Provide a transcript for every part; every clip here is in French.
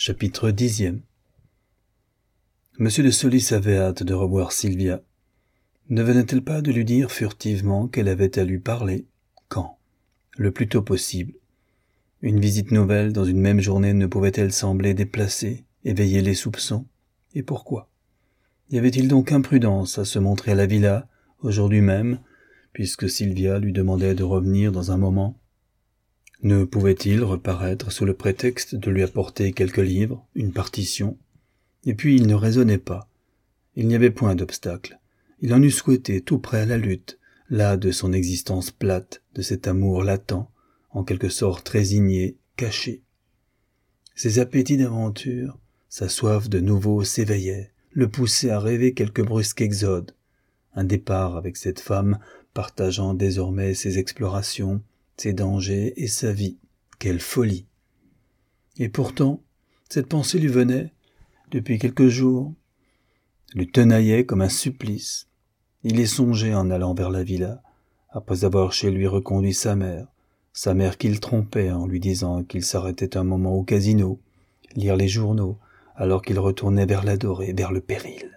Chapitre 10. Monsieur de Solis avait hâte de revoir Sylvia. Ne venait-elle pas de lui dire furtivement qu'elle avait à lui parler? Quand? Le plus tôt possible. Une visite nouvelle dans une même journée ne pouvait-elle sembler déplacée, éveiller les soupçons? Et pourquoi? Y avait-il donc imprudence à se montrer à la villa, aujourd'hui même, puisque Sylvia lui demandait de revenir dans un moment? Ne pouvait-il reparaître sous le prétexte de lui apporter quelques livres, une partition? Et puis il ne raisonnait pas. Il n'y avait point d'obstacle. Il en eût souhaité tout prêt à la lutte, là de son existence plate, de cet amour latent, en quelque sorte résigné, caché. Ses appétits d'aventure, sa soif de nouveau s'éveillaient, le poussaient à rêver quelque brusque exode, un départ avec cette femme partageant désormais ses explorations, ses dangers et sa vie. Quelle folie! Et pourtant, cette pensée lui venait, depuis quelques jours, lui tenaillait comme un supplice. Il y songeait en allant vers la villa, après avoir chez lui reconduit sa mère qu'il trompait en lui disant qu'il s'arrêtait un moment au casino, lire les journaux, alors qu'il retournait vers l'adoré, vers le péril.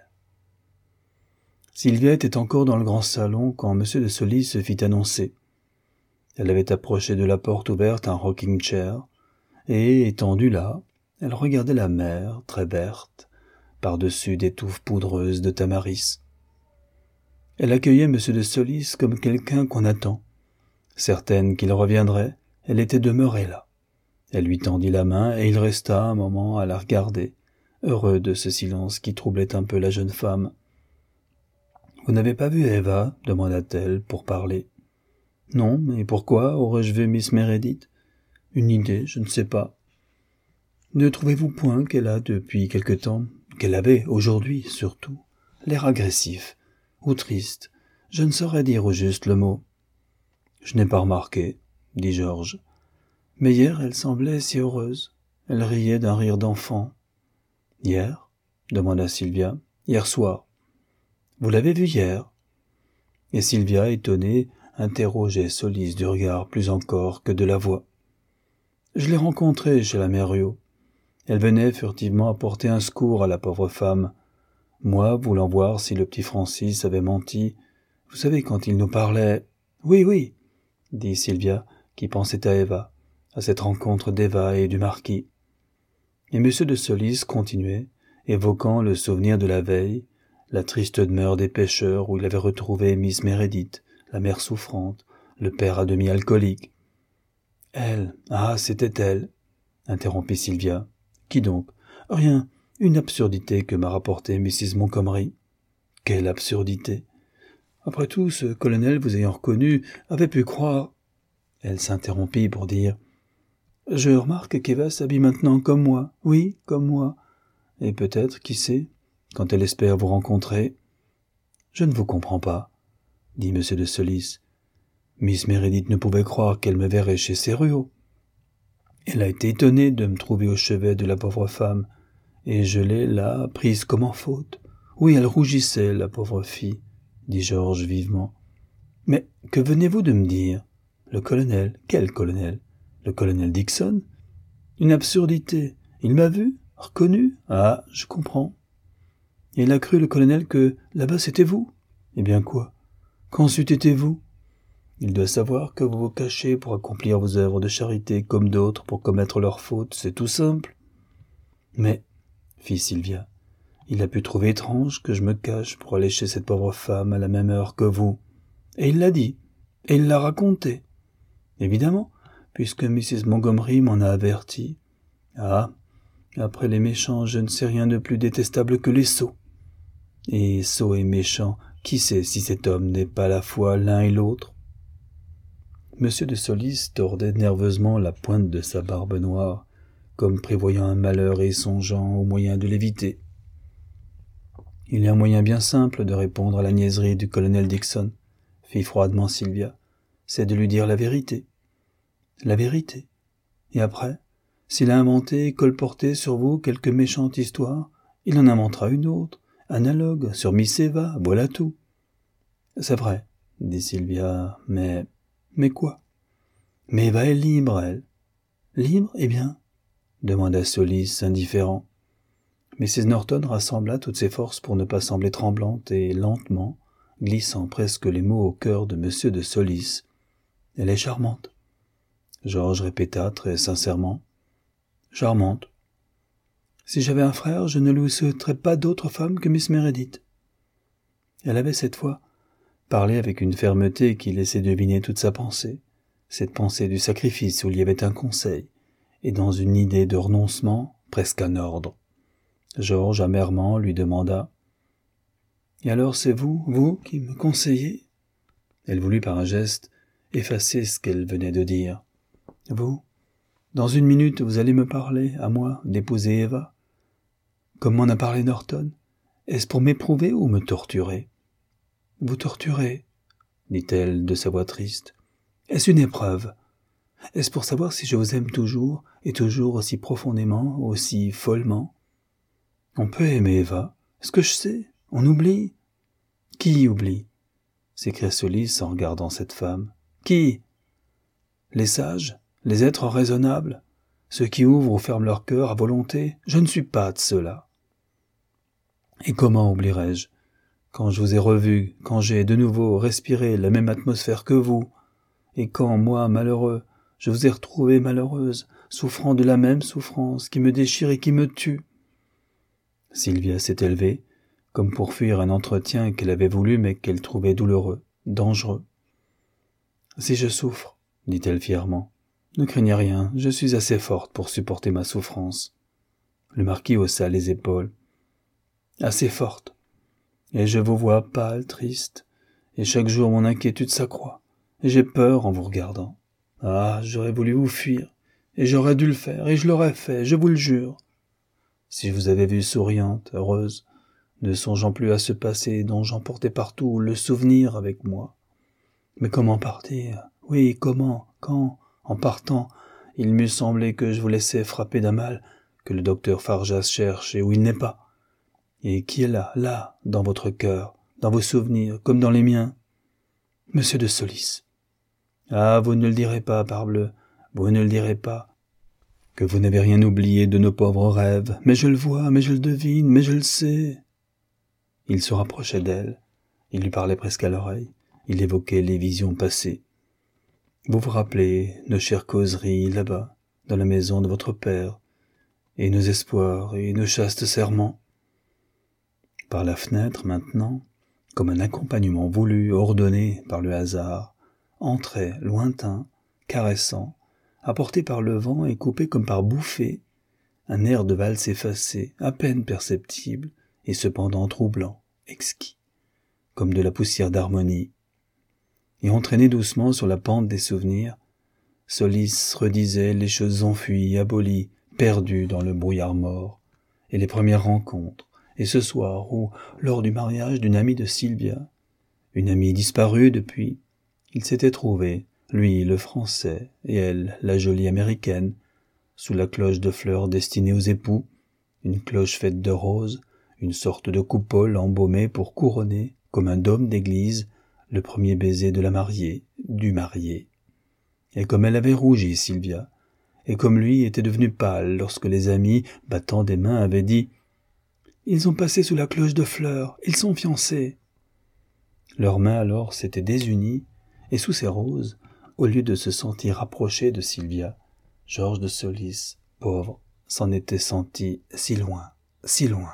Sylvia était encore dans le grand salon quand M. de Solis se fit annoncer. Elle avait approché de la porte ouverte un rocking-chair, et, étendue là, elle regardait la mer, très verte, par-dessus des touffes poudreuses de tamaris. Elle accueillait M. de Solis comme quelqu'un qu'on attend. Certaine qu'il reviendrait, elle était demeurée là. Elle lui tendit la main et il resta un moment à la regarder, heureux de ce silence qui troublait un peu la jeune femme. « Vous n'avez pas vu Eva ?» demanda-t-elle pour parler. « Non, mais pourquoi aurais-je vu Miss Meredith ? Une idée, je ne sais pas. Ne trouvez-vous point qu'elle a depuis quelque temps, qu'elle avait aujourd'hui surtout, l'air agressif, ou triste, je ne saurais dire au juste le mot. »« Je n'ai pas remarqué, » dit Georges. « Mais hier elle semblait si heureuse, elle riait d'un rire d'enfant. »« Hier ?» demanda Sylvia. « Hier soir. »« Vous l'avez vue hier ?» Et Sylvia, étonnée, interrogeait Solis du regard plus encore que de la voix. « Je l'ai rencontrée chez la mère Riault. Elle venait furtivement apporter un secours à la pauvre femme. Moi, voulant voir si le petit Francis avait menti, vous savez, quand il nous parlait... »« Oui, oui, » dit Sylvia, qui pensait à Eva, à cette rencontre d'Eva et du marquis. Et M. de Solis continuait, évoquant le souvenir de la veille, la triste demeure des pêcheurs où il avait retrouvé Miss Meredith, la mère souffrante, le père à demi alcoolique. « Elle, ah, c'était elle, » interrompit Sylvia. « Qui donc ? Rien, une absurdité que m'a rapportée Mrs. Montgomery. »« Quelle absurdité ? Après tout, ce colonel, vous ayant reconnu, avait pu croire... » Elle s'interrompit pour dire « Je remarque qu'Eva s'habille maintenant comme moi, oui, comme moi. Et peut-être, qui sait, quand elle espère vous rencontrer... » « Je ne vous comprends pas, » dit M. de Solis. « Miss Meredith ne pouvait croire qu'elle me verrait chez ses Riault. Elle a été étonnée de me trouver au chevet de la pauvre femme, et je l'ai, là, prise comme en faute. Oui, elle rougissait, la pauvre fille, » dit Georges vivement. « Mais que venez-vous de me dire ? Le colonel ? Quel colonel ? Le colonel Dixon ? Une absurdité. Il m'a vu, reconnu. Ah, je comprends. Et il a cru, le colonel, que là-bas c'était vous. Eh bien quoi ? Quand c'eût été vous ? Il doit savoir que vous vous cachez pour accomplir vos œuvres de charité comme d'autres pour commettre leurs fautes, c'est tout simple. »« Mais, fit Sylvia, il a pu trouver étrange que je me cache pour aller chez cette pauvre femme à la même heure que vous. Et il l'a dit, et il l'a raconté. Évidemment, puisque Mrs. Montgomery m'en a averti. Ah, après les méchants, je ne sais rien de plus détestable que les sots. Et sot et méchant, qui sait si cet homme n'est pas à la fois l'un et l'autre ? » M. de Solis tordait nerveusement la pointe de sa barbe noire, comme prévoyant un malheur et songeant au moyen de l'éviter. « Il y a un moyen bien simple de répondre à la niaiserie du colonel Dixon, » fit froidement Sylvia. « C'est de lui dire la vérité. » « La vérité. Et après, s'il a inventé et colporté sur vous quelque méchante histoire, il en inventera une autre, analogue, sur Miss Eva, voilà tout. »« C'est vrai, » dit Sylvia, « mais quoi ? Mais Eva est libre, elle. »« Libre, eh bien, demanda Solis, indifférent. Mrs. Norton rassembla toutes ses forces pour ne pas sembler tremblante et, lentement, glissant presque les mots au cœur de M. de Solis. « Elle est charmante. » Georges répéta très sincèrement. « Charmante. Si j'avais un frère, je ne lui souhaiterais pas d'autre femme que Miss Meredith. » Elle avait cette fois parlé avec une fermeté qui laissait deviner toute sa pensée, cette pensée du sacrifice où il y avait un conseil, et dans une idée de renoncement, presque un ordre. Georges, amèrement, lui demanda « Et alors c'est vous qui me conseillez ?» Elle voulut par un geste effacer ce qu'elle venait de dire. « Vous, dans une minute, vous allez me parler, à moi, d'épouser Eva. Comme m'en a parlé Norton, est-ce pour m'éprouver ou me torturer ?»« Vous torturez, » dit-elle de sa voix triste. « Est-ce une épreuve? Est-ce pour savoir si je vous aime toujours, et toujours aussi profondément, aussi follement? On peut aimer Eva, est-ce que je sais? On oublie. » « Qui oublie ?» s'écria Solis en regardant cette femme. « Qui? Les sages, les êtres raisonnables, ceux qui ouvrent ou ferment leur cœur à volonté? Je ne suis pas de ceux-là. Et comment oublierai-je? Quand je vous ai revu, quand j'ai de nouveau respiré la même atmosphère que vous, et quand, moi, malheureux, je vous ai retrouvée malheureuse, souffrant de la même souffrance qui me déchire et qui me tue. » Sylvia s'est élevée, comme pour fuir un entretien qu'elle avait voulu mais qu'elle trouvait douloureux, dangereux. « Si je souffre, dit-elle fièrement, ne craignez rien, je suis assez forte pour supporter ma souffrance. » Le marquis haussa les épaules. « Assez forte. Et je vous vois pâle, triste, et chaque jour mon inquiétude s'accroît, et j'ai peur en vous regardant. Ah, j'aurais voulu vous fuir, et j'aurais dû le faire, et je l'aurais fait, je vous le jure. Si je vous avais vue souriante, heureuse, ne songeant plus à ce passé dont j'emportais partout le souvenir avec moi. Mais comment partir? Oui, comment? Quand, en partant, il m'eût semblé que je vous laissais frapper d'un mal que le docteur Farjas cherche et où il n'est pas, et qui est là, dans votre cœur, dans vos souvenirs, comme dans les miens. Monsieur de Solis. Ah, vous ne le direz pas, parbleu, vous ne le direz pas, que vous n'avez rien oublié de nos pauvres rêves, mais je le vois, mais je le devine, mais je le sais. » Il se rapprochait d'elle, il lui parlait presque à l'oreille, il évoquait les visions passées. Vous vous rappelez nos chères causeries là-bas, dans la maison de votre père, et nos espoirs et nos chastes serments. Par la fenêtre, maintenant, comme un accompagnement voulu, ordonné par le hasard, entrait, lointain, caressant, apporté par le vent et coupé comme par bouffée, un air de valse effacé, à peine perceptible, et cependant troublant, exquis, comme de la poussière d'harmonie. Et entraîné doucement sur la pente des souvenirs, Solis redisait les choses enfuies, abolies, perdues dans le brouillard mort, et les premières rencontres, et ce soir où, lors du mariage d'une amie de Sylvia, une amie disparue depuis, ils s'étaient trouvés, lui le français, et elle la jolie américaine, sous la cloche de fleurs destinée aux époux, une cloche faite de roses, une sorte de coupole embaumée pour couronner, comme un dôme d'église, le premier baiser de la mariée, du marié. Et comme elle avait rougi, Sylvia, et comme lui était devenu pâle lorsque les amis, battant des mains, avaient dit « Ils ont passé sous la cloche de fleurs, ils sont fiancés !» Leurs mains alors s'étaient désunies, et sous ces roses, au lieu de se sentir rapproché de Sylvia, Georges de Solis, pauvre, s'en était senti si loin, si loin.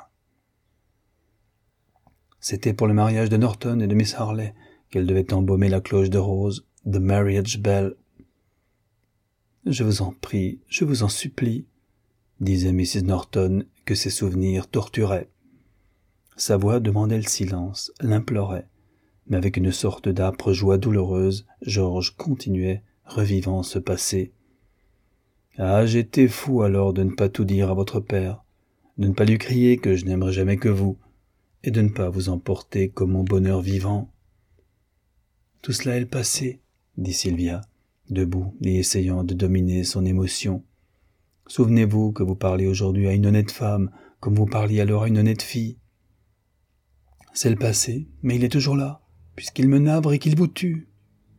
C'était pour le mariage de Norton et de Miss Harley qu'elle devait embaumer la cloche de rose, the marriage bell. « Je vous en prie, je vous en supplie, » disait Mrs. Norton que ses souvenirs torturaient. Sa voix demandait le silence, l'implorait, mais avec une sorte d'âpre joie douloureuse, Georges continuait, revivant ce passé. « Ah, j'étais fou alors de ne pas tout dire à votre père, de ne pas lui crier que je n'aimerais jamais que vous, et de ne pas vous emporter comme mon bonheur vivant. » « Tout cela est le passé, » dit Sylvia, debout et essayant de dominer son émotion. « Souvenez-vous que vous parlez aujourd'hui à une honnête femme, comme vous parliez alors à une honnête fille. C'est le passé, mais il est toujours là, puisqu'il me navre et qu'il vous tue. »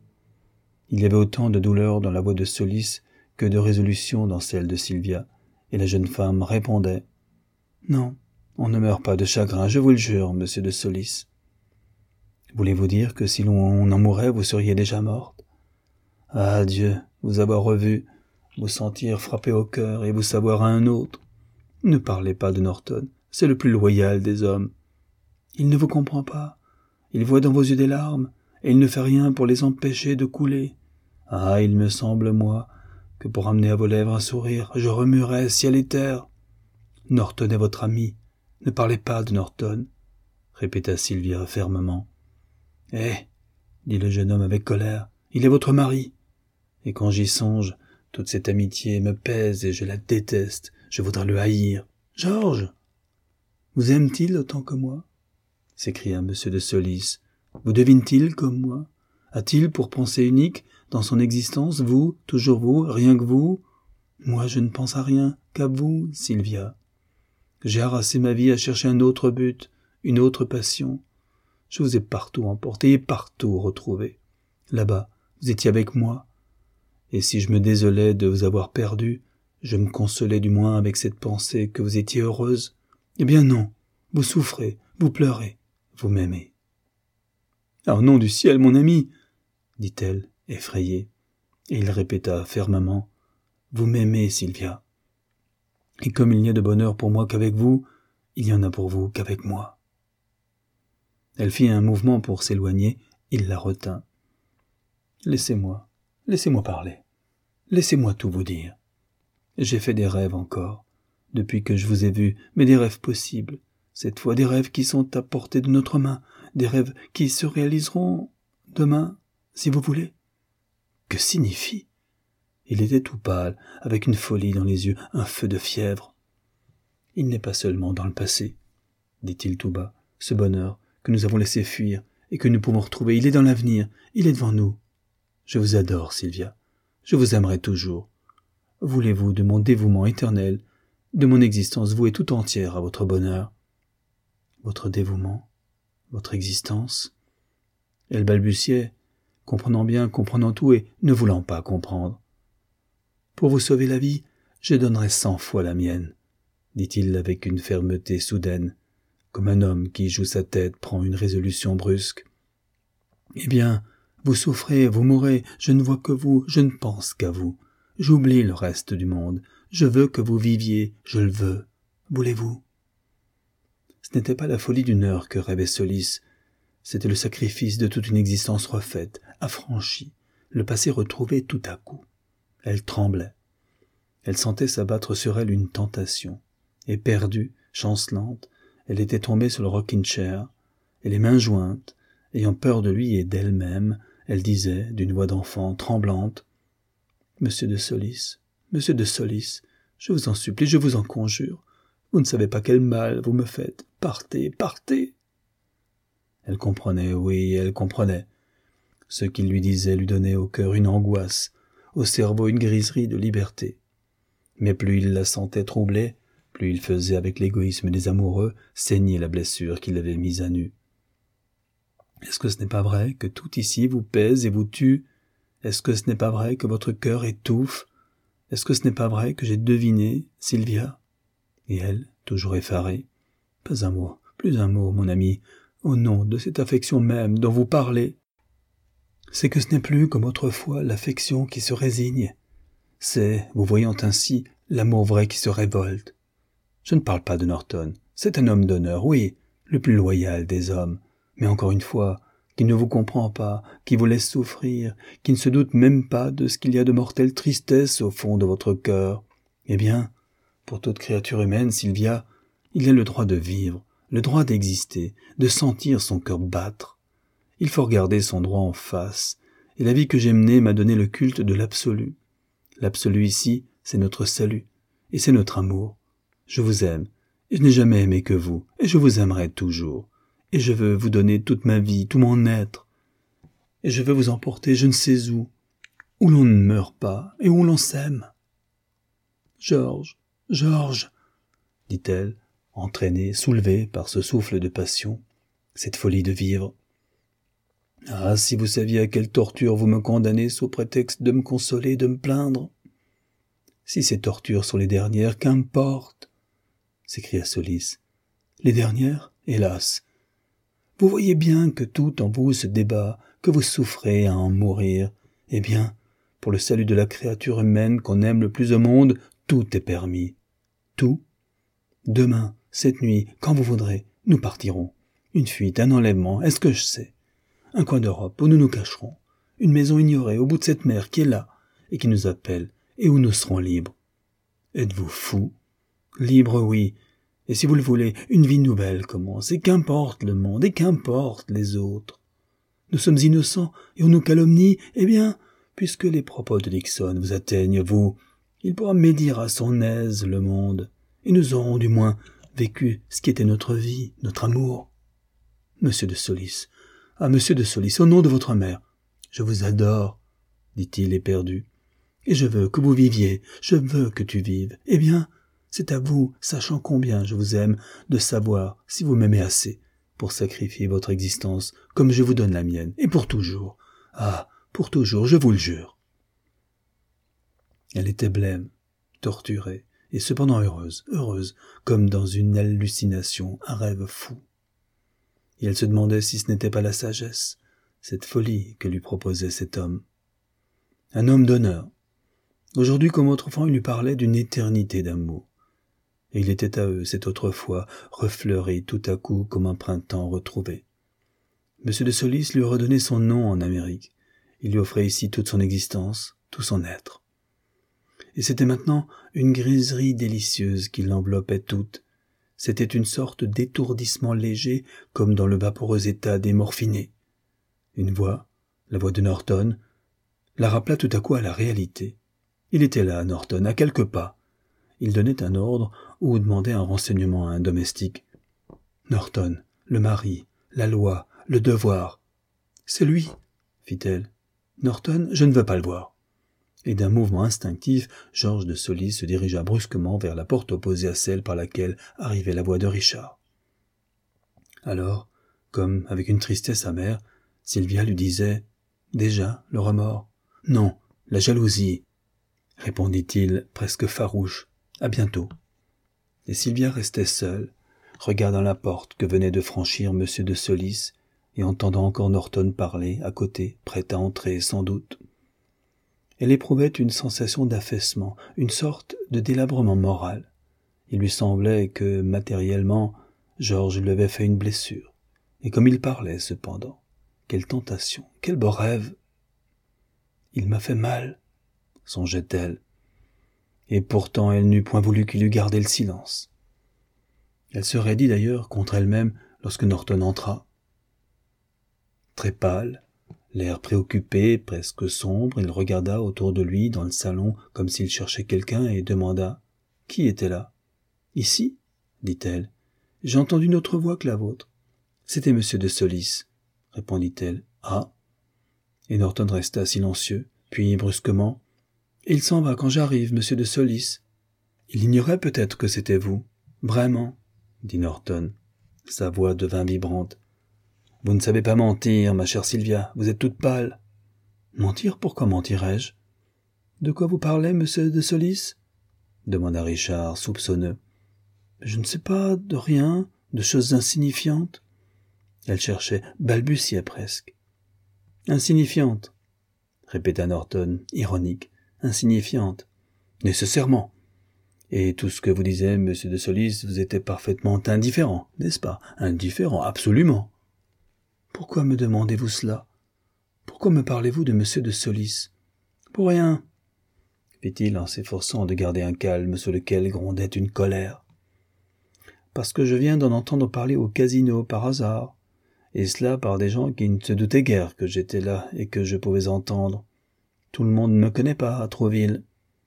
Il y avait autant de douleur dans la voix de Solis que de résolution dans celle de Sylvia, et la jeune femme répondait « Non, on ne meurt pas de chagrin, je vous le jure, monsieur de Solis. » Voulez-vous dire que si l'on en mourait, vous seriez déjà morte? Ah Dieu, vous avoir revu, vous sentir frapper au cœur et vous savoir à un autre. Ne parlez pas de Norton, c'est le plus loyal des hommes. Il ne vous comprend pas, il voit dans vos yeux des larmes, et il ne fait rien pour les empêcher de couler. Ah, il me semble, moi, que pour amener à vos lèvres un sourire, je remuerais ciel et terre. Norton est votre ami, ne parlez pas de Norton, répéta Sylvia fermement. Eh, dit le jeune homme avec colère, il est votre mari. Et quand j'y songe, toute cette amitié me pèse et je la déteste, je voudrais le haïr. Georges, vous aime-t-il autant que moi? S'écria M. de Solis. Vous devine-t-il comme moi? A-t-il pour pensée unique dans son existence vous, toujours vous, rien que vous? Moi je ne pense à rien qu'à vous, Sylvia. J'ai harassé ma vie à chercher un autre but, une autre passion. Je vous ai partout emporté et partout retrouvé. Là-bas, vous étiez avec moi. Et si je me désolais de vous avoir perdu, je me consolais du moins avec cette pensée que vous étiez heureuse. Eh bien non, vous souffrez, vous pleurez, vous m'aimez. « Ah, au nom du ciel, mon ami !» dit-elle, effrayée. Et il répéta fermement, « Vous m'aimez, Sylvia. Et comme il n'y a de bonheur pour moi qu'avec vous, il y en a pour vous qu'avec moi. » Elle fit un mouvement pour s'éloigner, il la retint. « Laissez-moi parler. Laissez-moi tout vous dire. J'ai fait des rêves encore, depuis que je vous ai vu, mais des rêves possibles, cette fois des rêves qui sont à portée de notre main, des rêves qui se réaliseront demain, si vous voulez. » Que signifie? Il était tout pâle, avec une folie dans les yeux, un feu de fièvre. « Il n'est pas seulement dans le passé, dit-il tout bas, ce bonheur que nous avons laissé fuir et que nous pouvons retrouver, il est dans l'avenir, il est devant nous. Je vous adore, Sylvia, je vous aimerai toujours. Voulez-vous de mon dévouement éternel, de mon existence vouée tout entière à votre bonheur? Votre dévouement, votre existence? » Elle balbutiait, comprenant bien, comprenant tout et ne voulant pas comprendre. « Pour vous sauver la vie, je donnerai 100 fois la mienne, » dit-il avec une fermeté soudaine, comme un homme qui joue sa tête prend une résolution brusque. « Eh bien, vous souffrez, vous mourrez, je ne vois que vous, je ne pense qu'à vous. J'oublie le reste du monde, je veux que vous viviez, je le veux. Voulez-vous » Ce n'était pas la folie d'une heure que rêvait Solis, c'était le sacrifice de toute une existence refaite, affranchie, le passé retrouvé tout à coup. Elle tremblait. Elle sentait s'abattre sur elle une tentation. Éperdue, chancelante, elle était tombée sur le rocking-chair, et les mains jointes, ayant peur de lui et d'elle-même, elle disait, d'une voix d'enfant, tremblante, « Monsieur de Solis, je vous en supplie, je vous en conjure, vous ne savez pas quel mal vous me faites, partez, partez !» Elle comprenait, oui, elle comprenait. Ce qu'il lui disait lui donnait au cœur une angoisse, au cerveau une griserie de liberté. Mais plus il la sentait troublée, plus il faisait avec l'égoïsme des amoureux saigner la blessure qui l'avait mise à nu. « Est-ce que ce n'est pas vrai que tout ici vous pèse et vous tue? Est-ce que ce n'est pas vrai que votre cœur étouffe? Est-ce que ce n'est pas vrai que j'ai deviné, Sylvia ?» Et elle, toujours effarée, « Pas un mot, plus un mot, mon ami, au nom de cette affection même dont vous parlez. C'est que ce n'est plus comme autrefois l'affection qui se résigne. C'est, vous voyant ainsi, l'amour vrai qui se révolte. Je ne parle pas de Norton, c'est un homme d'honneur, oui, le plus loyal des hommes, mais encore une fois, qui ne vous comprend pas, qui vous laisse souffrir, qui ne se doute même pas de ce qu'il y a de mortelle tristesse au fond de votre cœur. Eh bien, pour toute créature humaine, Sylvia, il y a le droit de vivre, le droit d'exister, de sentir son cœur battre. Il faut regarder son droit en face, et la vie que j'ai menée m'a donné le culte de l'absolu. L'absolu ici, c'est notre salut, et c'est notre amour. Je vous aime, et je n'ai jamais aimé que vous, et je vous aimerai toujours. Et je veux vous donner toute ma vie, tout mon être. Et je veux vous emporter je ne sais où l'on ne meurt pas, et où l'on s'aime. Georges, Georges, dit-elle, entraînée, soulevée par ce souffle de passion, cette folie de vivre. Ah, si vous saviez à quelle torture vous me condamnez sous prétexte de me consoler, de me plaindre. Si ces tortures sont les dernières, qu'importe, s'écria Solis. Les dernières, hélas. Vous voyez bien que tout en vous se débat, que vous souffrez à en mourir. Eh bien, pour le salut de la créature humaine qu'on aime le plus au monde, tout est permis. Tout. Demain, cette nuit, quand vous voudrez, nous partirons. Une fuite, un enlèvement, est-ce que je sais? Un coin d'Europe où nous nous cacherons. Une maison ignorée au bout de cette mer qui est là et qui nous appelle et où nous serons libres. Êtes-vous fou? Libre, oui. Et si vous le voulez, une vie nouvelle commence, et qu'importe le monde, et qu'importe les autres. Nous sommes innocents, et on nous calomnie, eh bien, puisque les propos de Dixon vous atteignent, vous, il pourra médire à son aise le monde, et nous aurons du moins vécu ce qui était notre vie, notre amour. Monsieur de Solis, ah, monsieur de Solis, au nom de votre mère, je vous adore, dit-il éperdu, et je veux que vous viviez, je veux que tu vives. Eh bien, c'est à vous, sachant combien je vous aime, de savoir si vous m'aimez assez pour sacrifier votre existence comme je vous donne la mienne, et pour toujours. Ah, pour toujours, je vous le jure. Elle était blême, torturée, et cependant heureuse, comme dans une hallucination, un rêve fou. Et elle se demandait si ce n'était pas la sagesse, cette folie que lui proposait cet homme. Un homme d'honneur. Aujourd'hui comme autrefois, il lui parlait d'une éternité d'amour. Et il était à eux, cette autrefois, refleuri tout à coup comme un printemps retrouvé. M. de Solis lui redonnait son nom en Amérique. Il lui offrait ici toute son existence, tout son être. Et c'était maintenant une griserie délicieuse qui l'enveloppait toute. C'était une sorte d'étourdissement léger, comme dans le vaporeux état des morphinés. Une voix, la voix de Norton, la rappela tout à coup à la réalité. Il était là, Norton, à quelques pas. Il donnait un ordre ou demandait un renseignement à un domestique. Norton, le mari, la loi, le devoir. C'est lui, fit-elle. Norton, je ne veux pas le voir. Et d'un mouvement instinctif, Georges de Solis se dirigea brusquement vers la porte opposée à celle par laquelle arrivait la voix de Richard. Alors, comme avec une tristesse amère, Sylvia lui disait « Déjà, le remords ?»« Non, la jalousie. » répondit-il, presque farouche. « À bientôt. » Et Sylvia restait seule, regardant la porte que venait de franchir M. de Solis et entendant encore Norton parler à côté, prêt à entrer sans doute. Elle éprouvait une sensation d'affaissement, une sorte de délabrement moral. Il lui semblait que, matériellement, Georges lui avait fait une blessure. Et comme il parlait, cependant, quelle tentation, quel beau rêve! « Il m'a fait mal, » songeait-elle. Et pourtant elle n'eût point voulu qu'il eût gardé le silence. Elle se raidit d'ailleurs contre elle-même lorsque Norton entra. Très pâle, l'air préoccupé, presque sombre, il regarda autour de lui dans le salon comme s'il cherchait quelqu'un et demanda « Qui était là ?»« Ici ?» dit-elle. « J'ai entendu une autre voix que la vôtre. »« C'était M. de Solis, » répondit-elle. « Ah ?» Et Norton resta silencieux, puis brusquement « Il s'en va quand j'arrive, M. de Solis. »« Il ignorait peut-être que c'était vous. »« Vraiment ?» dit Norton. Sa voix devint vibrante. « Vous ne savez pas mentir, ma chère Sylvia, vous êtes toute pâle. »« Mentir, pourquoi mentirais-je ?»« De quoi vous parlez, M. de Solis ?» demanda Richard, soupçonneux. « Je ne sais pas, de rien, de choses insignifiantes. » Elle cherchait, balbutiait presque. « Insignifiante, » répéta Norton, ironique. « Insignifiante. Nécessairement. Et tout ce que vous disait M. de Solis vous était parfaitement indifférent, n'est-ce pas? Indifférent, absolument. Pourquoi me demandez-vous cela? Pourquoi me parlez-vous de M. de Solis? Pour rien, fit-il en s'efforçant de garder un calme sur lequel grondait une colère. Parce que je viens d'en entendre parler au casino par hasard, et cela par des gens qui ne se doutaient guère que j'étais là et que je pouvais entendre. Tout le monde ne me connaît pas à Trouville.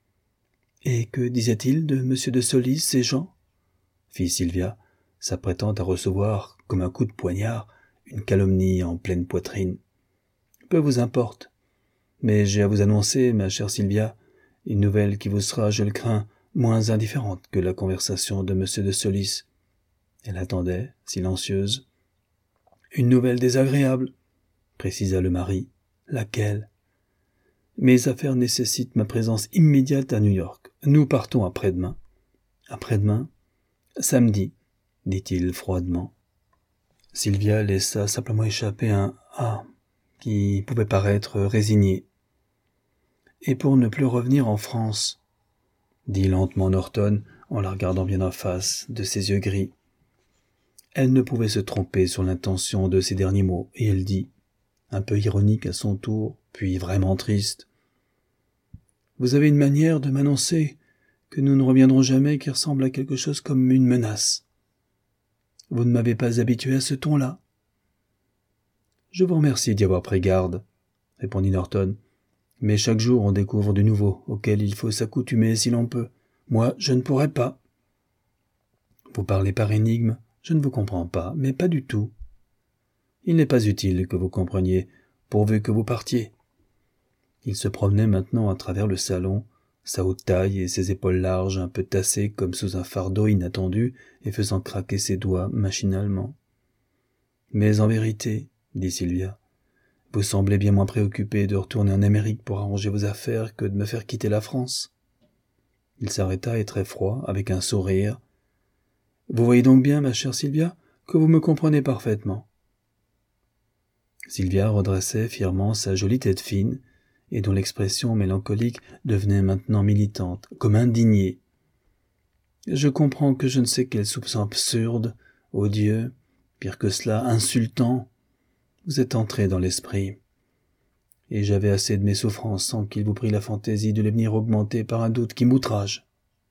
Et que disaient-ils de M. de Solis, ces gens? Fit Sylvia, s'apprêtant à recevoir, comme un coup de poignard, une calomnie en pleine poitrine. Peu vous importe. Mais j'ai à vous annoncer, ma chère Sylvia, une nouvelle qui vous sera, je le crains, moins indifférente que la conversation de M. de Solis. Elle attendait, silencieuse. Une nouvelle désagréable, précisa le mari. Laquelle? Mes affaires nécessitent ma présence immédiate à New York. Nous partons après-demain. Après-demain? Samedi, dit-il froidement. Sylvia laissa simplement échapper un « ah » qui pouvait paraître résigné. « Et pour ne plus revenir en France » dit lentement Norton en la regardant bien en face de ses yeux gris. Elle ne pouvait se tromper sur l'intention de ces derniers mots, et elle dit, un peu ironique à son tour, puis vraiment triste. « Vous avez une manière de m'annoncer que nous ne reviendrons jamais qui ressemble à quelque chose comme une menace. Vous ne m'avez pas habitué à ce ton-là. »« Je vous remercie d'y avoir pris garde, » répondit Norton. « Mais chaque jour on découvre du nouveau, auquel il faut s'accoutumer si l'on peut. Moi, je ne pourrais pas. »« Vous parlez par énigme, je ne vous comprends pas, mais pas du tout. Il n'est pas utile que vous compreniez, pourvu que vous partiez. » Il se promenait maintenant à travers le salon, sa haute taille et ses épaules larges un peu tassées comme sous un fardeau inattendu et faisant craquer ses doigts machinalement. « Mais en vérité, dit Sylvia, vous semblez bien moins préoccupé de retourner en Amérique pour arranger vos affaires que de me faire quitter la France. » Il s'arrêta et très froid, avec un sourire. « Vous voyez donc bien, ma chère Sylvia, que vous me comprenez parfaitement. » Sylvia redressait fièrement sa jolie tête fine, et dont l'expression mélancolique devenait maintenant militante, comme indignée. « Je comprends que je ne sais quel soupçon absurde, odieux, pire que cela, insultant, vous êtes entré dans l'esprit. Et j'avais assez de mes souffrances sans qu'il vous prît la fantaisie de les venir augmenter par un doute qui m'outrage.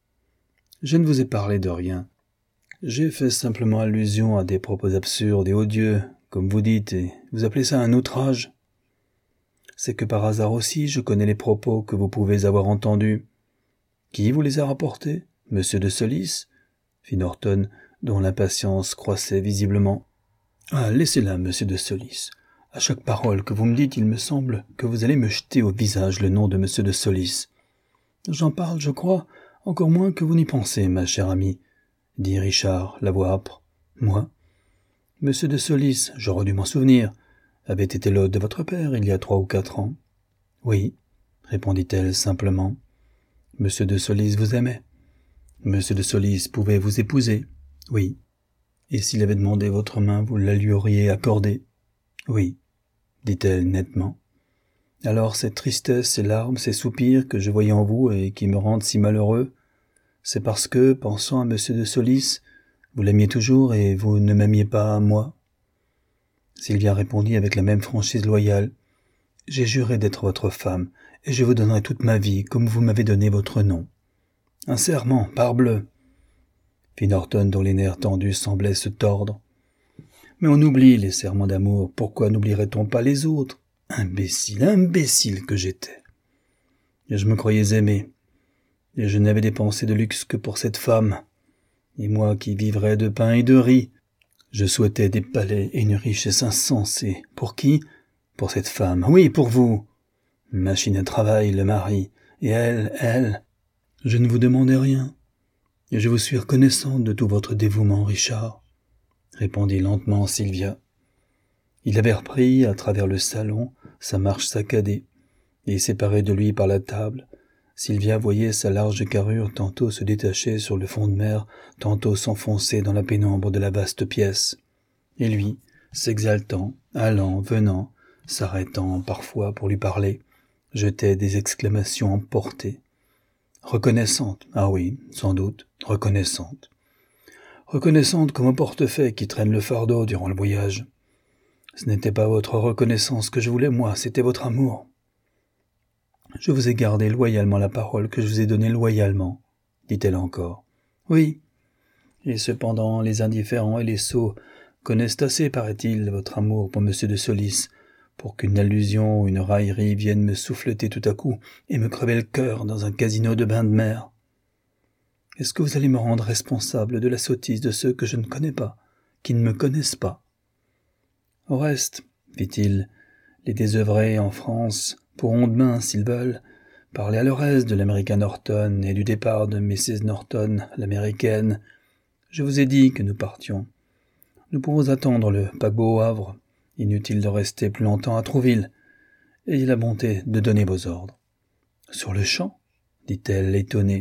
Je ne vous ai parlé de rien. J'ai fait simplement allusion à des propos absurdes et odieux, comme vous dites, et vous appelez ça un outrage. C'est que par hasard aussi je connais les propos que vous pouvez avoir entendus. Qui vous les a rapportés? Monsieur de Solis? Fit Norton, dont l'impatience croissait visiblement. Ah, laissez-la, monsieur de Solis. À chaque parole que vous me dites, il me semble que vous allez me jeter au visage le nom de monsieur de Solis. J'en parle, je crois, encore moins que vous n'y pensez, ma chère amie, dit Richard, la voix âpre. Moi? Monsieur de Solis, j'aurais dû m'en souvenir, avait été l'hôte de votre père il y a 3 ou 4 ans. Oui, répondit-elle simplement. Monsieur de Solis vous aimait. Monsieur de Solis pouvait vous épouser. Oui. Et s'il avait demandé votre main, vous la lui auriez accordée. Oui, dit-elle nettement. Alors cette tristesse, ces larmes, ces soupirs que je voyais en vous et qui me rendent si malheureux, c'est parce que, pensant à monsieur de Solis, vous l'aimiez toujours et vous ne m'aimiez pas, moi. Sylvia répondit avec la même franchise loyale. J'ai juré d'être votre femme, et je vous donnerai toute ma vie, comme vous m'avez donné votre nom. Un serment, parbleu, fit Norton dont les nerfs tendus semblaient se tordre. Mais on oublie les serments d'amour, pourquoi n'oublierait-on pas les autres? Imbécile que j'étais. Et je me croyais aimé, et je n'avais dépensé de luxe que pour cette femme, et moi qui vivrais de pain et de riz. Je souhaitais des palais et une richesse insensée. Pour qui? Pour cette femme. Oui, pour vous. Machine à travail, le mari. Et elle... Je ne vous demandais rien. Et je vous suis reconnaissante de tout votre dévouement, Richard, répondit lentement Sylvia. Il avait repris, à travers le salon, sa marche saccadée, et séparé de lui par la table, Sylvia voyait sa large carrure tantôt se détacher sur le fond de mer, tantôt s'enfoncer dans la pénombre de la vaste pièce. Et lui, s'exaltant, allant, venant, s'arrêtant parfois pour lui parler, jetait des exclamations emportées. Reconnaissante, ah oui, sans doute, reconnaissante. Reconnaissante comme un portefeuille qui traîne le fardeau durant le voyage. Ce n'était pas votre reconnaissance que je voulais, moi, c'était votre amour. Je vous ai gardé loyalement la parole que je vous ai donnée loyalement, dit-elle encore. Oui, et cependant les indifférents et les sots connaissent assez, paraît-il, votre amour pour monsieur de Solis, pour qu'une allusion ou une raillerie vienne me souffleter tout à coup et me crever le cœur dans un casino de bain de mer. Est-ce que vous allez me rendre responsable de la sottise de ceux que je ne connais pas, qui ne me connaissent pas? Au reste, fit-il, les désœuvrés en France pourront demain, s'ils veulent, parler à leur aise de l'américain Norton et du départ de Mrs. Norton, l'américaine. Je vous ai dit que nous partions. Nous pouvons attendre le paquebot au Havre. Inutile de rester plus longtemps à Trouville. Ayez la bonté de donner vos ordres. Sur le champ, dit-elle étonnée.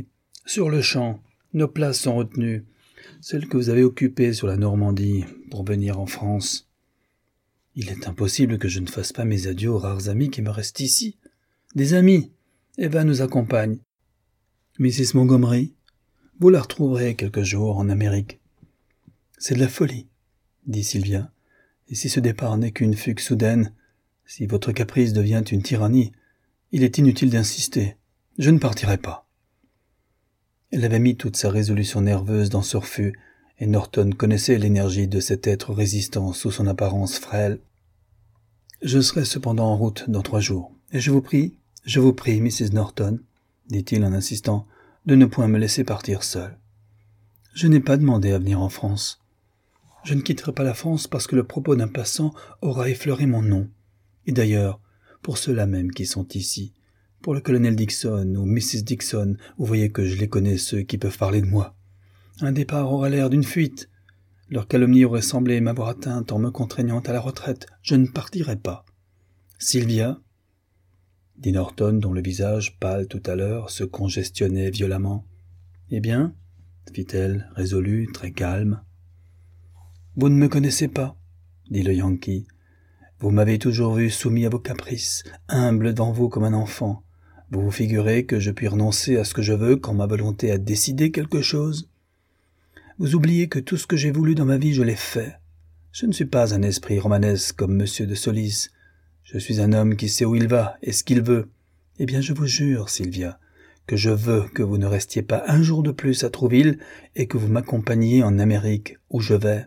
Sur le champ, nos places sont retenues, celles que vous avez occupées sur la Normandie, pour venir en France. Il est impossible que je ne fasse pas mes adieux aux rares amis qui me restent ici. Des amis. Eva nous accompagne. Mrs. Montgomery, vous la retrouverez quelques jours en Amérique. C'est de la folie, dit Sylvia, et si ce départ n'est qu'une fugue soudaine, si votre caprice devient une tyrannie, il est inutile d'insister. Je ne partirai pas. Elle avait mis toute sa résolution nerveuse dans ce refus, et Norton connaissait l'énergie de cet être résistant sous son apparence frêle. « Je serai cependant en route dans 3 jours, et je vous prie, Mrs. Norton, dit-il en insistant, de ne point me laisser partir seul. Je n'ai pas demandé à venir en France. Je ne quitterai pas la France parce que le propos d'un passant aura effleuré mon nom. Et d'ailleurs, pour ceux-là même qui sont ici, pour le colonel Dixon ou Mrs. Dixon, vous voyez que je les connais, ceux qui peuvent parler de moi. Un départ aura l'air d'une fuite. Leur calomnie aurait semblé m'avoir atteinte en me contraignant à la retraite. Je ne partirai pas. Sylvia, dit Norton, dont le visage, pâle tout à l'heure, se congestionnait violemment. Eh bien, fit-elle, résolue, très calme. Vous ne me connaissez pas, dit le Yankee. Vous m'avez toujours vu soumis à vos caprices, humble devant vous comme un enfant. Vous vous figurez que je puis renoncer à ce que je veux quand ma volonté a décidé quelque chose? Vous oubliez que tout ce que j'ai voulu dans ma vie, je l'ai fait. Je ne suis pas un esprit romanesque comme M. de Solis. Je suis un homme qui sait où il va et ce qu'il veut. Eh bien, je vous jure, Sylvia, que je veux que vous ne restiez pas un jour de plus à Trouville et que vous m'accompagniez en Amérique, où je vais.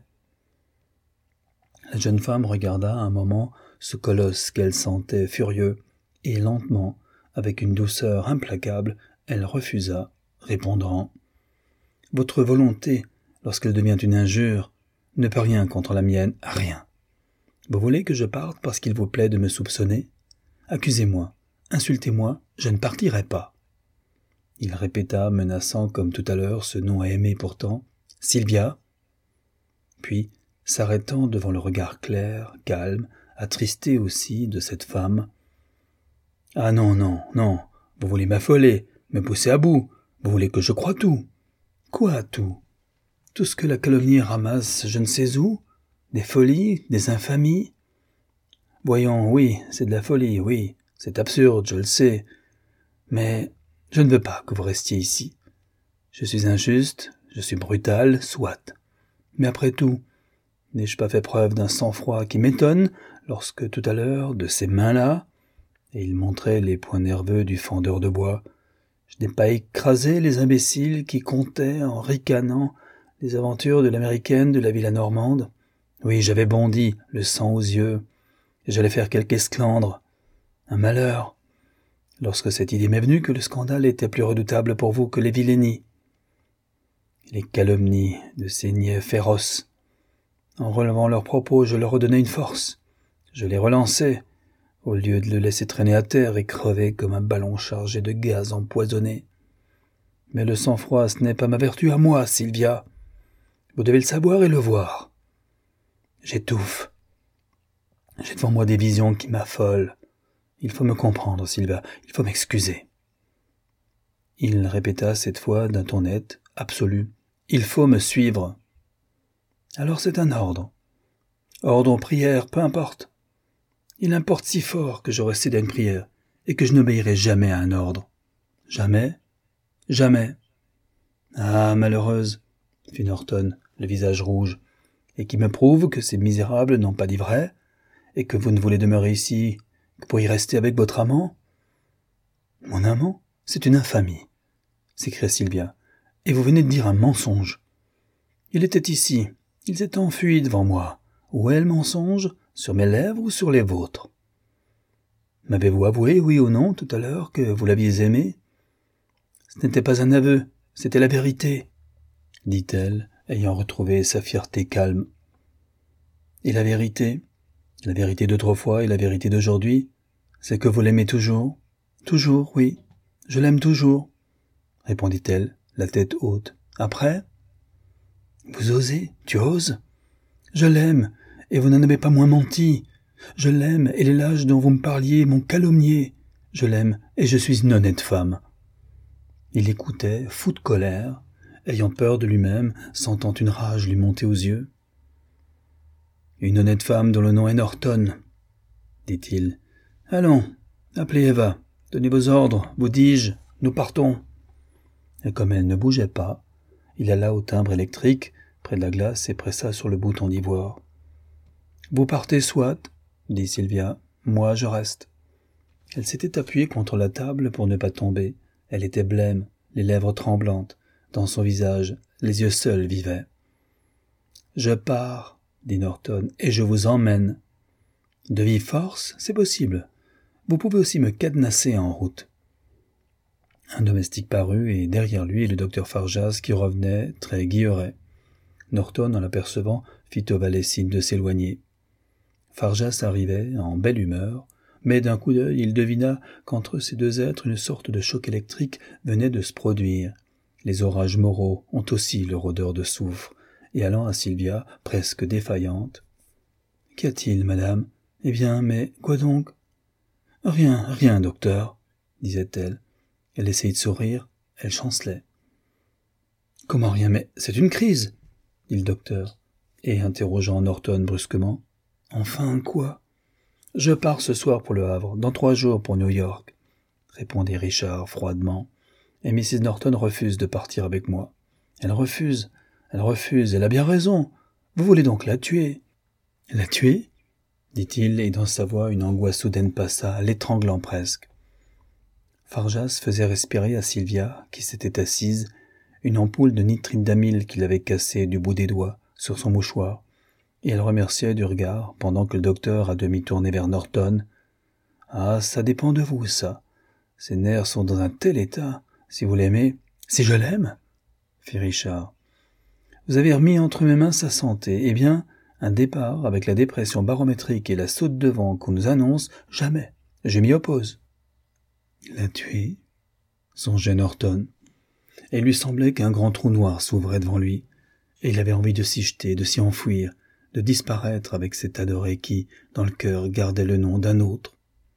La jeune femme regarda un moment ce colosse qu'elle sentait furieux, et lentement, avec une douceur implacable, elle refusa, répondant « Votre volonté, lorsqu'elle devient une injure, ne peut rien contre la mienne, rien. Vous voulez que je parte parce qu'il vous plaît de me soupçonner? Accusez-moi, insultez-moi, je ne partirai pas. » Il répéta, menaçant comme tout à l'heure ce nom à aimer pourtant, « Sylvia !» Puis, s'arrêtant devant le regard clair, calme, attristé aussi de cette femme. « Ah non, non, non, vous voulez m'affoler, me pousser à bout, vous voulez que je croie tout. » Quoi tout? Tout ce que la calomnie ramasse je ne sais où? Des folies, des infamies? Voyons, oui, c'est de la folie, oui, c'est absurde, je le sais. Mais je ne veux pas que vous restiez ici. Je suis injuste, je suis brutal, soit. Mais après tout, n'ai-je pas fait preuve d'un sang-froid qui m'étonne lorsque tout à l'heure, de ces mains-là, et il montrait les points nerveux du fendeur de bois, je n'ai pas écrasé les imbéciles qui contaient, en ricanant, les aventures de l'américaine de la villa normande. Oui, j'avais bondi, le sang aux yeux, et j'allais faire quelque esclandre. Un malheur, lorsque cette idée m'est venue que le scandale était plus redoutable pour vous que les vilainies. Les calomnies de ces niais féroces. En relevant leurs propos, je leur redonnais une force. Je les relançais, au lieu de le laisser traîner à terre et crever comme un ballon chargé de gaz empoisonné. Mais le sang-froid, ce n'est pas ma vertu à moi, Sylvia. Vous devez le savoir et le voir. J'étouffe. J'ai devant moi des visions qui m'affolent. Il faut me comprendre, Sylvia, il faut m'excuser. Il répéta cette fois d'un ton net, absolu. Il faut me suivre. Alors c'est un ordre. Ordre ou prière, peu importe. Il importe si fort que j'aurai cédé à une prière et que je n'obéirai jamais à un ordre. Jamais, jamais. Ah, malheureuse, fit Norton, le visage rouge, et qui me prouve que ces misérables n'ont pas dit vrai, et que vous ne voulez demeurer ici que pour y rester avec votre amant. Mon amant, c'est une infamie, s'écria Sylvia, et vous venez de dire un mensonge. Il était ici, il s'est enfui devant moi. Où est le mensonge? Sur mes lèvres ou sur les vôtres? M'avez-vous avoué, oui ou non, tout à l'heure, que vous l'aviez aimé? Ce n'était pas un aveu, c'était la vérité, dit-elle, ayant retrouvé sa fierté calme. Et la vérité d'autrefois et la vérité d'aujourd'hui, c'est que vous l'aimez toujours? Toujours, oui, je l'aime toujours, répondit-elle, la tête haute. Après? Vous osez? Tu oses? Je l'aime, et vous n'en avez pas moins menti. Je l'aime, et les lâches dont vous me parliez m'ont calomnié. Je l'aime, et je suis une honnête femme. Il écoutait, fou de colère, ayant peur de lui-même, sentant une rage lui monter aux yeux. « Une honnête femme dont le nom est Norton, » dit-il. « Allons, appelez Eva, donnez vos ordres, vous dis-je, nous partons. » Et comme elle ne bougeait pas, il alla au timbre électrique, près de la glace, et pressa sur le bouton d'ivoire. « Vous partez, soit, » dit Sylvia, « moi je reste. » Elle s'était appuyée contre la table pour ne pas tomber. Elle était blême, les lèvres tremblantes. Dans son visage, les yeux seuls vivaient. « Je pars, » dit Norton, « et je vous emmène. » « De vive force, c'est possible. Vous pouvez aussi me cadenasser en route. » Un domestique parut, et derrière lui le docteur Farjas qui revenait, très guilleret. Norton, en l'apercevant, fit au valet signe de s'éloigner. Farjas arrivait, en belle humeur, mais d'un coup d'œil il devina qu'entre ces deux êtres une sorte de choc électrique venait de se produire. Les orages moraux ont aussi leur odeur de soufre, et allant à Sylvia, presque défaillante. « Qu'y a-t-il, madame ? Eh bien, mais quoi donc ? » « Rien, docteur, » disait-elle. Elle essayait de sourire, elle chancelait. « Comment rien ? Mais c'est une crise !» dit le docteur, et interrogeant Norton brusquement. « Enfin, quoi ? » « Je pars ce soir pour le Havre, dans 3 jours pour New York, » répondit Richard froidement, « et Mrs. Norton refuse de partir avec moi. Elle refuse, elle a bien raison. Vous voulez donc la tuer. »« La tuer ?» dit-il, et dans sa voix une angoisse soudaine passa, l'étranglant presque. Farjas faisait respirer à Sylvia, qui s'était assise, une ampoule de nitridamyl qu'il avait cassée du bout des doigts sur son mouchoir, et elle remerciait du regard pendant que le docteur, à demi tourné vers Norton, « Ah, ça dépend de vous, ça. Ses nerfs sont dans un tel état, si vous l'aimez. »« Si je l'aime » fit Richard. « Vous avez remis entre mes mains sa santé. Eh bien, un départ avec la dépression barométrique et la saute de vent qu'on nous annonce, jamais. Je m'y oppose. » « La tuer » songeait Norton, et il lui semblait qu'un grand trou noir s'ouvrait devant lui, et il avait envie de s'y jeter, de s'y enfouir, de disparaître avec cet adoré qui, dans le cœur, gardait le nom d'un autre.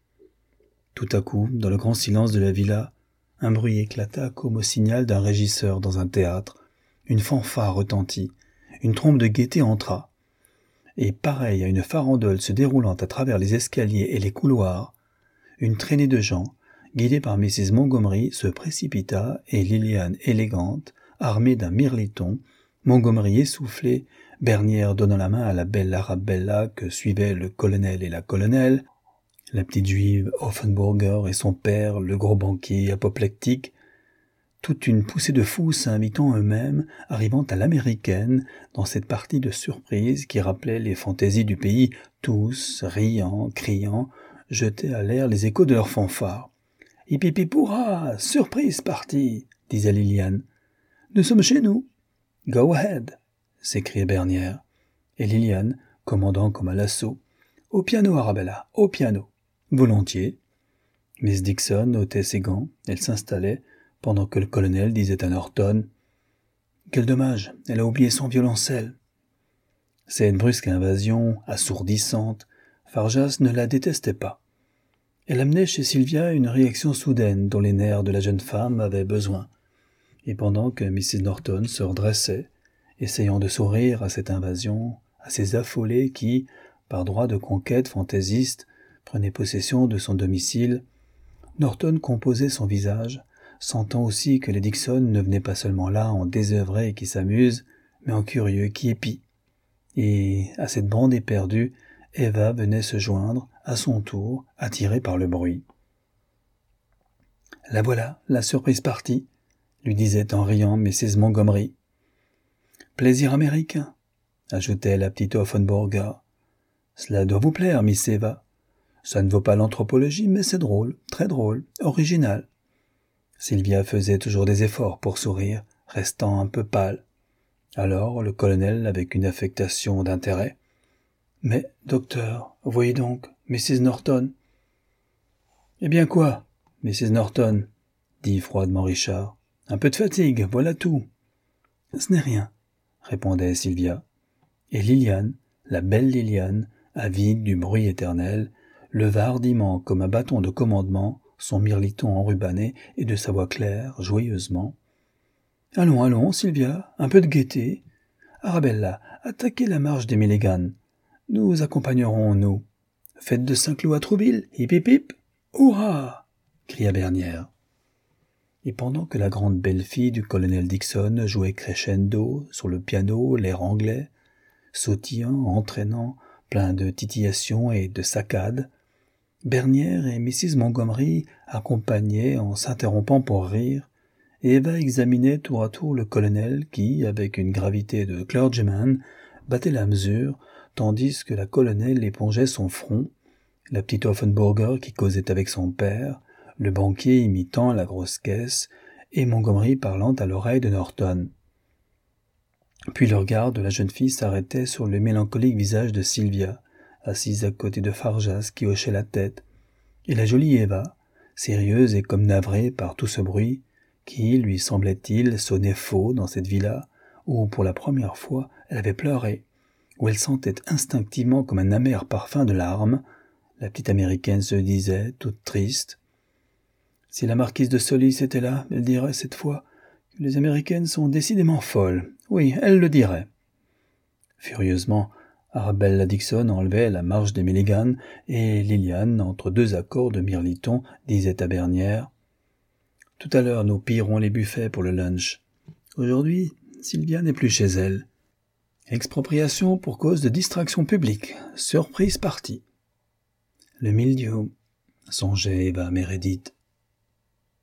Tout à coup, dans le grand silence de la villa, un bruit éclata comme au signal d'un régisseur dans un théâtre. Une fanfare retentit, une trompe de gaieté entra, et pareil à une farandole se déroulant à travers les escaliers et les couloirs, une traînée de gens, guidée par Mrs. Montgomery, se précipita, et Liliane élégante, armée d'un mirliton, Montgomery essoufflée, Bernière donnant la main à la belle Arabella que suivaient le colonel et la colonelle, la petite juive Offenburger et son père, le gros banquier apoplectique, toute une poussée de fous s'invitant eux-mêmes, arrivant à l'américaine, dans cette partie de surprise qui rappelait les fantaisies du pays, tous, riant, criant, jetaient à l'air les échos de leurs fanfares. « Hippipippoura, surprise partie !» disait Liliane. « Nous sommes chez nous. »« Go ahead !» s'écriait Bernière. Et Liliane, commandant comme à l'assaut. « Au piano, Arabella, au piano. »« Volontiers. » Miss Dixon ôtait ses gants, elle s'installait, pendant que le colonel disait à Norton « Quel dommage, elle a oublié son violoncelle. » Cette brusque invasion, assourdissante, Farjas ne la détestait pas. Elle amenait chez Sylvia une réaction soudaine dont les nerfs de la jeune femme avaient besoin. Et pendant que Mrs. Norton se redressait, essayant de sourire à cette invasion, à ces affolés qui, par droit de conquête fantaisiste, prenaient possession de son domicile, Norton composait son visage, sentant aussi que les Dixon ne venaient pas seulement là en désœuvrés qui s'amusent, mais en curieux qui épient. Et à cette bande éperdue, Eva venait se joindre, à son tour, attirée par le bruit. « La voilà, la surprise partie », lui disait en riant Mrs. Montgomery. « Plaisir américain », ajoutait la petite Offenburger. « Cela doit vous plaire, Miss Eva. Ça ne vaut pas l'anthropologie, mais c'est drôle, très drôle, original. » Sylvia faisait toujours des efforts pour sourire, restant un peu pâle. Alors le colonel, avec une affectation d'intérêt, « Mais, docteur, voyez donc, Mrs. Norton. »« Eh bien quoi, Mrs. Norton ?» dit froidement Richard. « Un peu de fatigue, voilà tout. »« Ce n'est rien, » répondait Sylvia. Et Liliane, la belle Liliane, avide du bruit éternel, leva hardiment comme un bâton de commandement son mirliton enrubanné et de sa voix claire, joyeusement. « Allons, allons, Sylvia, un peu de gaieté. Arabella, attaquez la marche des Milligan. Nous accompagnerons, nous. Fête de Saint-Cloud à Trouville, hip hip hip, hurrah !» cria Bernière. Et pendant que la grande belle-fille du colonel Dixon jouait crescendo sur le piano l'air anglais, sautillant, entraînant, plein de titillation et de saccades, Bernière et Mrs. Montgomery accompagnaient en s'interrompant pour rire, et Eva examinait tour à tour le colonel qui, avec une gravité de clergyman, battait la mesure, tandis que la colonelle épongeait son front, la petite Offenburger qui causait avec son père, le banquier imitant la grosse caisse, et Montgomery parlant à l'oreille de Norton. Puis le regard de la jeune fille s'arrêtait sur le mélancolique visage de Sylvia, assise à côté de Farjas qui hochait la tête, et la jolie Eva, sérieuse et comme navrée par tout ce bruit, qui, lui semblait-il, sonnait faux dans cette villa, où pour la première fois elle avait pleuré, où elle sentait instinctivement comme un amer parfum de larmes. La petite américaine se disait, toute triste. Si la marquise de Solis était là, elle dirait cette fois que les américaines sont décidément folles. Oui, elle le dirait. Furieusement, Arabella Dixon enlevait la marche des Milligan, et Liliane, entre deux accords de mirliton, disait à Bernière « Tout à l'heure, nous pillerons les buffets pour le lunch. Aujourd'hui, Sylvia n'est plus chez elle. Expropriation pour cause de distraction publique. Surprise partie. » Le mildiou, songeait Eva Meredith.